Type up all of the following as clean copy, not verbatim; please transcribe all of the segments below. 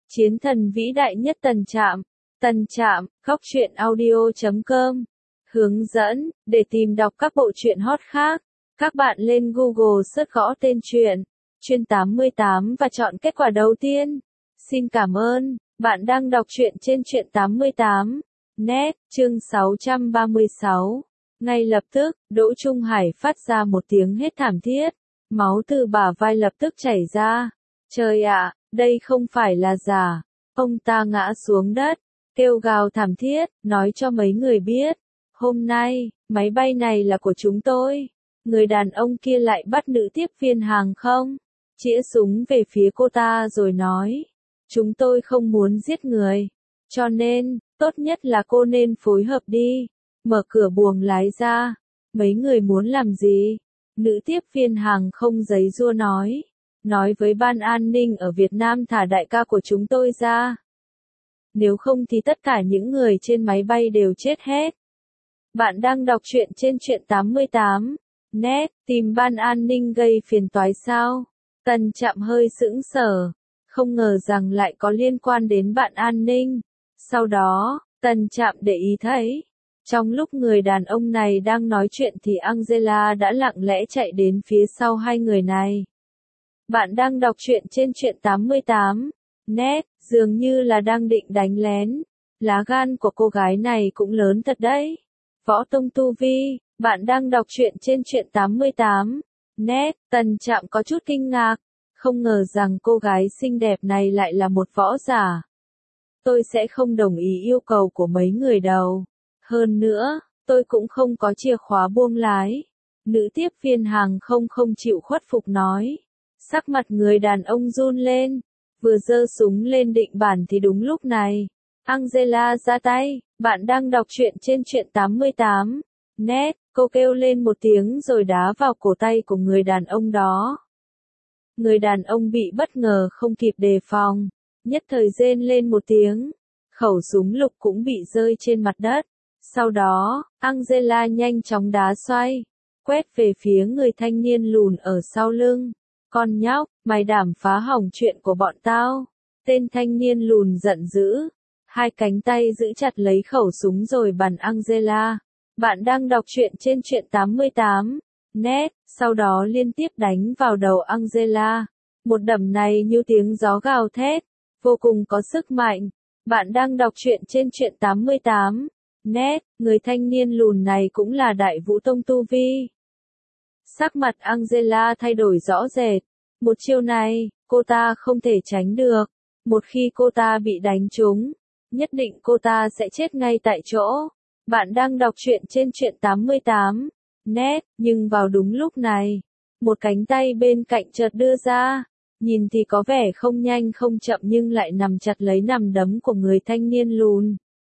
Chiến thần vĩ đại nhất Tần Trạm, góc truyện audio.com. Hướng dẫn, để tìm đọc các bộ truyện hot khác, các bạn lên Google search gõ tên truyện, Chuyên 88 và chọn kết quả đầu tiên. Xin cảm ơn, bạn đang đọc truyện trên Truyện 88. Net, chương 636. Ngay lập tức, Đỗ Trung Hải phát ra một tiếng hét thảm thiết. Máu từ bả vai lập tức chảy ra. Trời ạ, đây không phải là giả. Ông ta ngã xuống đất, kêu gào thảm thiết, nói cho mấy người biết. Hôm nay, máy bay này là của chúng tôi. Người đàn ông kia lại bắt nữ tiếp viên hàng không, chĩa súng về phía cô ta rồi nói. Chúng tôi không muốn giết người. Cho nên, tốt nhất là cô nên phối hợp đi. Mở cửa buồng lái ra. Mấy người muốn làm gì? Nữ tiếp viên hàng không giấy giua nói. Nói với ban an ninh ở Việt Nam thả đại ca của chúng tôi ra. Nếu không thì tất cả những người trên máy bay đều chết hết. Bạn đang đọc truyện trên Truyện 88. Net, tìm ban an ninh gây phiền toái sao? Tần Trạm hơi sững sờ. Không ngờ rằng lại có liên quan đến bạn an ninh. Sau đó, Tần Trạm để ý thấy. Trong lúc người đàn ông này đang nói chuyện thì Angela đã lặng lẽ chạy đến phía sau hai người này. Bạn đang đọc truyện trên Truyện 88. Net, dường như là đang định đánh lén. Lá gan của cô gái này cũng lớn thật đấy. Võ tông tu vi, bạn đang đọc truyện trên Truyện 88. Net, Tần Trạm có chút kinh ngạc. Không ngờ rằng cô gái xinh đẹp này lại là một võ giả. Tôi sẽ không đồng ý yêu cầu của mấy người đâu. Hơn nữa, tôi cũng không có chìa khóa buông lái. Nữ tiếp viên hàng không chịu khuất phục nói. Sắc mặt người đàn ông run lên. Vừa giơ súng lên định bắn thì đúng lúc này. Angela ra tay. Bạn đang đọc truyện trên Truyện 88. Net, cô kêu lên một tiếng rồi đá vào cổ tay của người đàn ông đó. Người đàn ông bị bất ngờ không kịp đề phòng. Nhất thời rên lên một tiếng. Khẩu súng lục cũng bị rơi trên mặt đất. Sau đó, Angela nhanh chóng đá xoay. Quét về phía người thanh niên lùn ở sau lưng. Con nhóc, mày đảm phá hỏng chuyện của bọn tao. Tên thanh niên lùn giận dữ. Hai cánh tay giữ chặt lấy khẩu súng rồi bắn Angela. Bạn đang đọc truyện trên Truyện 88. Net, sau đó liên tiếp đánh vào đầu Angela. Một đấm này như tiếng gió gào thét. Vô cùng có sức mạnh. Bạn đang đọc truyện trên Truyện 88. Net, người thanh niên lùn này cũng là đại vũ tông tu vi. Sắc mặt Angela thay đổi rõ rệt. Một chiêu này, cô ta không thể tránh được. Một khi cô ta bị đánh trúng, nhất định cô ta sẽ chết ngay tại chỗ. Bạn đang đọc truyện trên Truyện 88. Net, nhưng vào đúng lúc này, một cánh tay bên cạnh chợt đưa ra. Nhìn thì có vẻ không nhanh không chậm nhưng lại nắm chặt lấy nắm đấm của người thanh niên lùn.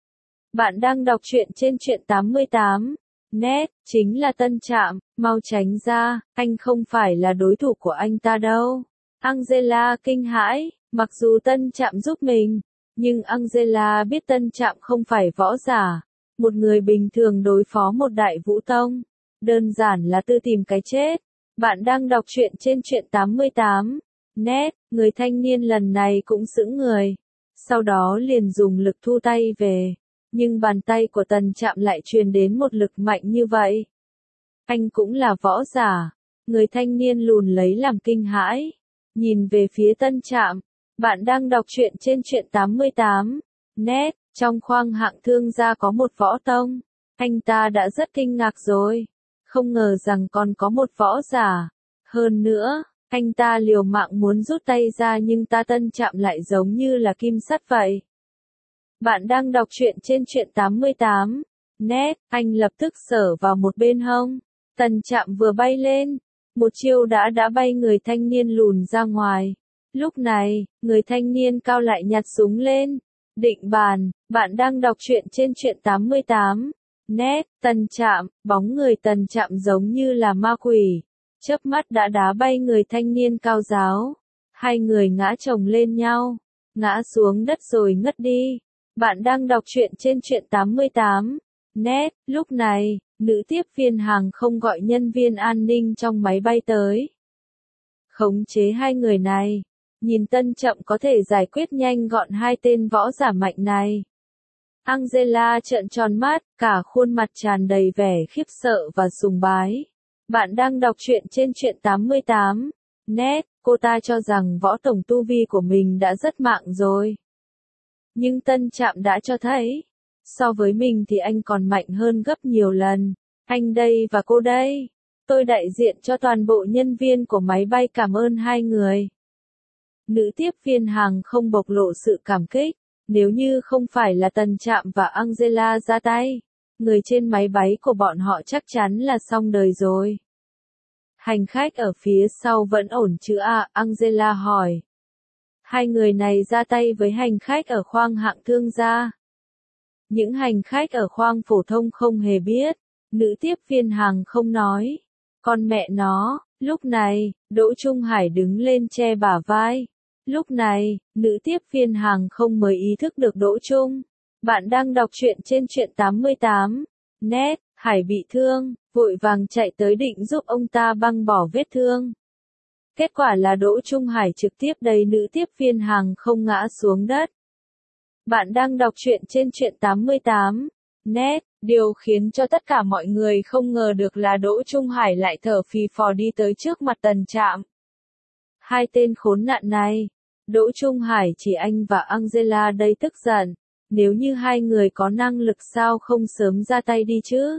Bạn đang đọc truyện trên Truyện 88. Net, chính là Tân Trạm, mau tránh ra, anh không phải là đối thủ của anh ta đâu. Angela kinh hãi, mặc dù Tân Trạm giúp mình, nhưng Angela biết Tân Trạm không phải võ giả. Một người bình thường đối phó một đại vũ tông, đơn giản là tự tìm cái chết. Bạn đang đọc truyện trên Truyện 88. Net, người thanh niên lần này cũng sững người. Sau đó liền dùng lực thu tay về. Nhưng bàn tay của Tần Trạm lại truyền đến một lực mạnh như vậy. Anh cũng là võ giả. Người thanh niên lùn lấy làm kinh hãi. Nhìn về phía Tân Trạm. Bạn đang đọc truyện trên Truyện 88. Net, trong khoang hạng thương gia có một võ tông. Anh ta đã rất kinh ngạc rồi. Không ngờ rằng còn có một võ giả. Hơn nữa, anh ta liều mạng muốn rút tay ra nhưng Tân Trạm lại giống như là kim sắt vậy. Bạn đang đọc truyện trên Truyện 88. Net, anh lập tức sờ vào một bên hông. Tần Trạm vừa bay lên. Một chiêu đã bay người thanh niên lùn ra ngoài. Lúc này, người thanh niên cao lại nhặt súng lên. Định bắn, bạn đang đọc truyện trên Truyện 88. Net, Tần Trạm, bóng người Tần Trạm giống như là ma quỷ. Chớp mắt đã đá bay người thanh niên cao giáo. Hai người ngã chồng lên nhau. Ngã xuống đất rồi ngất đi. Bạn đang đọc truyện trên Truyện 88. Net, lúc này, nữ tiếp viên hàng không gọi nhân viên an ninh trong máy bay tới. Khống chế hai người này. Nhìn Tân Chậm có thể giải quyết nhanh gọn hai tên võ giả mạnh này. Angela trợn tròn mắt, cả khuôn mặt tràn đầy vẻ khiếp sợ và sùng bái. Bạn đang đọc truyện trên truyện 88. Net, cô ta cho rằng võ tổng tu vi của mình đã rất mạnh rồi. Nhưng Tân Trạm đã cho thấy, so với mình thì anh còn mạnh hơn gấp nhiều lần. Anh đây và cô đây. Tôi đại diện cho toàn bộ nhân viên của máy bay cảm ơn hai người. Nữ tiếp viên hàng không bộc lộ sự cảm kích. Nếu như không phải là Tân Trạm và Angela ra tay, người trên máy bay của bọn họ chắc chắn là xong đời rồi. Hành khách ở phía sau vẫn ổn chứ à? Angela hỏi. Hai người này ra tay với hành khách ở khoang hạng thương gia. Những hành khách ở khoang phổ thông không hề biết. Nữ tiếp viên hàng không nói. Con mẹ nó, lúc này, Đỗ Trung Hải đứng lên che bả vai. Lúc này, nữ tiếp viên hàng không mới ý thức được Đỗ Trung. Bạn đang đọc truyện trên truyện 88. Net, Hải bị thương, vội vàng chạy tới định giúp ông ta băng bỏ vết thương. Kết quả là Đỗ Trung Hải trực tiếp đẩy nữ tiếp viên hàng không ngã xuống đất. Bạn đang đọc truyện trên truyện 88. Net, điều khiến cho tất cả mọi người không ngờ được là Đỗ Trung Hải lại thở phì phò đi tới trước mặt Tần Trạm. Hai tên khốn nạn này. Đỗ Trung Hải chỉ anh và Angela đây tức giận. Nếu như hai người có năng lực sao không sớm ra tay đi chứ?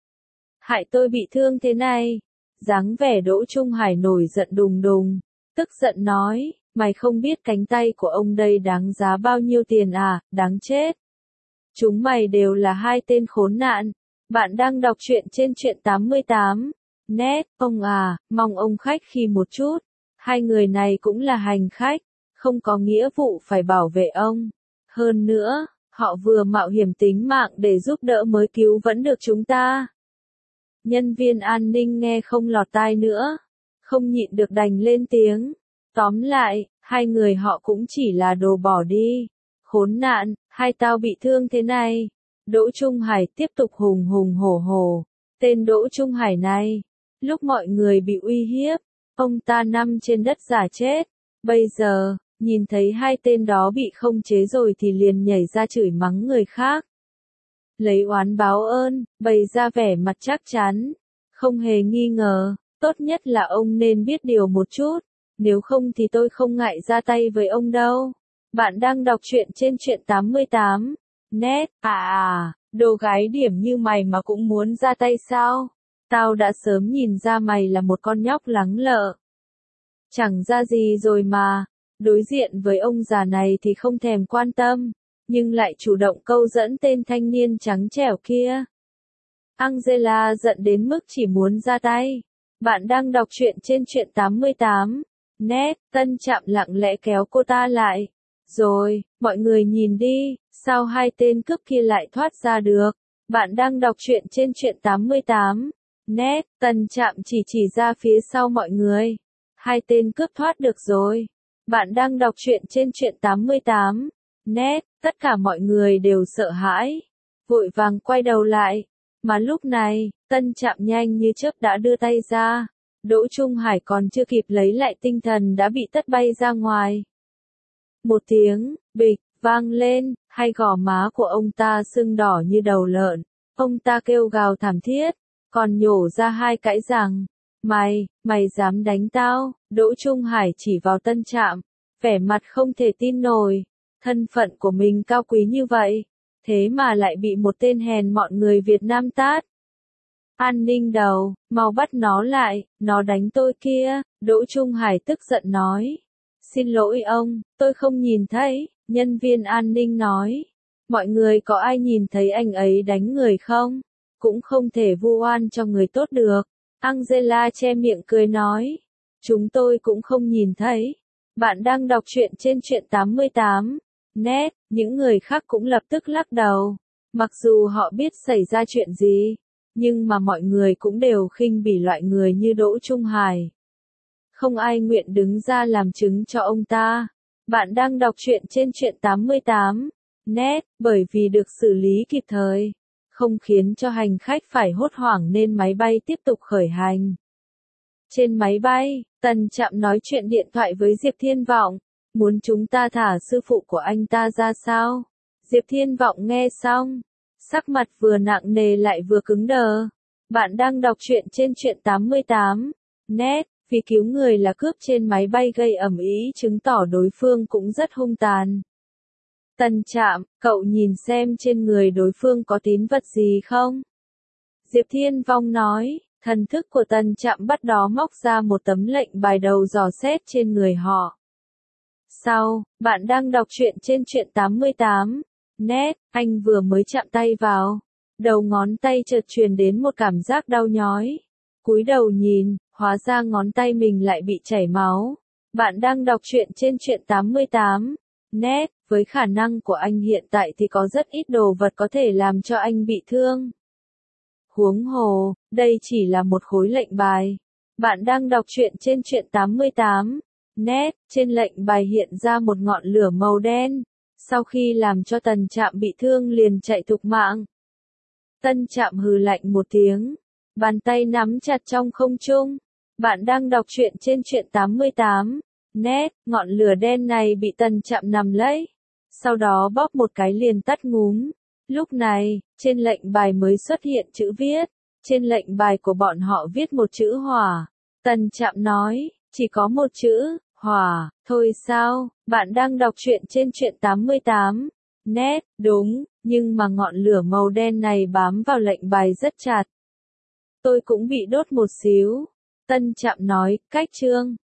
Hại tôi bị thương thế này. Dáng vẻ Đỗ Trung Hải nổi giận đùng đùng. Tức giận nói, mày không biết cánh tay của ông đây đáng giá bao nhiêu tiền à, đáng chết. Chúng mày đều là hai tên khốn nạn. Bạn đang đọc truyện trên truyện 88. Net, ông à, mong ông khách khi một chút. Hai người này cũng là hành khách, không có nghĩa vụ phải bảo vệ ông. Hơn nữa, họ vừa mạo hiểm tính mạng để giúp đỡ mới cứu vẫn được chúng ta. Nhân viên an ninh nghe không lọt tai nữa, không nhịn được đành lên tiếng. Tóm lại, hai người họ cũng chỉ là đồ bỏ đi. Khốn nạn, hai tao bị thương thế này. Đỗ Trung Hải tiếp tục hùng hùng hổ hổ. Tên Đỗ Trung Hải này, lúc mọi người bị uy hiếp, ông ta nằm trên đất giả chết. Bây giờ, nhìn thấy hai tên đó bị không chế rồi thì liền nhảy ra chửi mắng người khác. Lấy oán báo ơn, bày ra vẻ mặt chắc chắn. Không hề nghi ngờ, tốt nhất là ông nên biết điều một chút. Nếu không thì tôi không ngại ra tay với ông đâu. Bạn đang đọc truyện trên truyện 88. Net, đồ gái điểm như mày mà cũng muốn ra tay sao? Tao đã sớm nhìn ra mày là một con nhóc lắng lợ. Chẳng ra gì rồi mà. Đối diện với ông già này thì không thèm quan tâm, nhưng lại chủ động câu dẫn tên thanh niên trắng trẻo kia. Angela giận đến mức chỉ muốn ra tay. Bạn đang đọc truyện trên truyện 88. Net, Tân Trạm lặng lẽ kéo cô ta lại. Rồi, mọi người nhìn đi, sao hai tên cướp kia lại thoát ra được? Bạn đang đọc truyện trên truyện 88. Net, Tân Trạm chỉ ra phía sau mọi người. Hai tên cướp thoát được rồi. Bạn đang đọc truyện trên truyện 88. Net, tất cả mọi người đều sợ hãi. Vội vàng quay đầu lại. Mà lúc này, Tân Trạm nhanh như chớp đã đưa tay ra. Đỗ Trung Hải còn chưa kịp lấy lại tinh thần đã bị tất bay ra ngoài. Một tiếng, bịch, vang lên, hai gò má của ông ta sưng đỏ như đầu lợn. Ông ta kêu gào thảm thiết, còn nhổ ra hai cãi rằng. Mày dám đánh tao? Đỗ Trung Hải chỉ vào Tân Trạm, vẻ mặt không thể tin nổi. Thân phận của mình cao quý như vậy, thế mà lại bị một tên hèn mọn người Việt Nam tát. An ninh đầu, mau bắt nó lại, nó đánh tôi kia. Đỗ Trung Hải tức giận nói. Xin lỗi ông, tôi không nhìn thấy. Nhân viên an ninh nói. Mọi người có ai nhìn thấy anh ấy đánh người không? Cũng không thể vu oan cho người tốt được. Angela che miệng cười nói. Chúng tôi cũng không nhìn thấy. Bạn đang đọc truyện trên truyện 88. Net, những người khác cũng lập tức lắc đầu. Mặc dù họ biết xảy ra chuyện gì, nhưng mà mọi người cũng đều khinh bỉ loại người như Đỗ Trung Hải. Không ai nguyện đứng ra làm chứng cho ông ta. Bạn đang đọc truyện trên truyện 88. Net, bởi vì được xử lý kịp thời, không khiến cho hành khách phải hốt hoảng nên máy bay tiếp tục khởi hành. Trên máy bay, Tần Trạm nói chuyện điện thoại với Diệp Thiên Vọng. Muốn chúng ta thả sư phụ của anh ta ra sao? Diệp Thiên Vọng nghe xong, sắc mặt vừa nặng nề lại vừa cứng đờ. Bạn đang đọc truyện trên truyện 88 net, vì cứu người là cướp trên máy bay gây ầm ĩ chứng tỏ đối phương cũng rất hung tàn. Tần Trạm, cậu nhìn xem trên người đối phương có tín vật gì không? Diệp Thiên Vong nói, thần thức của Tần Trạm bắt đó móc ra một tấm lệnh bài đầu dò xét trên người họ. Sau, bạn đang đọc truyện trên truyện 88 net, anh vừa mới chạm tay vào. Đầu ngón tay chợt truyền đến một cảm giác đau nhói. Cúi đầu nhìn, hóa ra ngón tay mình lại bị chảy máu. Bạn đang đọc truyện trên truyện 88 net, với khả năng của anh hiện tại thì có rất ít đồ vật có thể làm cho anh bị thương. Huống hồ, đây chỉ là một khối lệnh bài. Bạn đang đọc truyện trên truyện 88 net, trên lệnh bài hiện ra một ngọn lửa màu đen. Sau khi làm cho Tần Trạm bị thương liền chạy thục mạng. Tần Trạm hừ lạnh một tiếng, bàn tay nắm chặt trong không trung. Bạn đang đọc truyện trên truyện 88 net, ngọn lửa đen này bị Tần Trạm nắm lấy, sau đó bóp một cái liền tắt ngúm. Lúc này, trên lệnh bài mới xuất hiện chữ viết. Trên lệnh bài của bọn họ viết một chữ hỏa. Tần Trạm nói, chỉ có một chữ hỏa thôi sao? Bạn đang đọc truyện trên truyện 88 net, đúng, nhưng mà ngọn lửa màu đen này bám vào lệnh bài rất chặt. Tôi cũng bị đốt một xíu. Tần Trạm nói, cách chương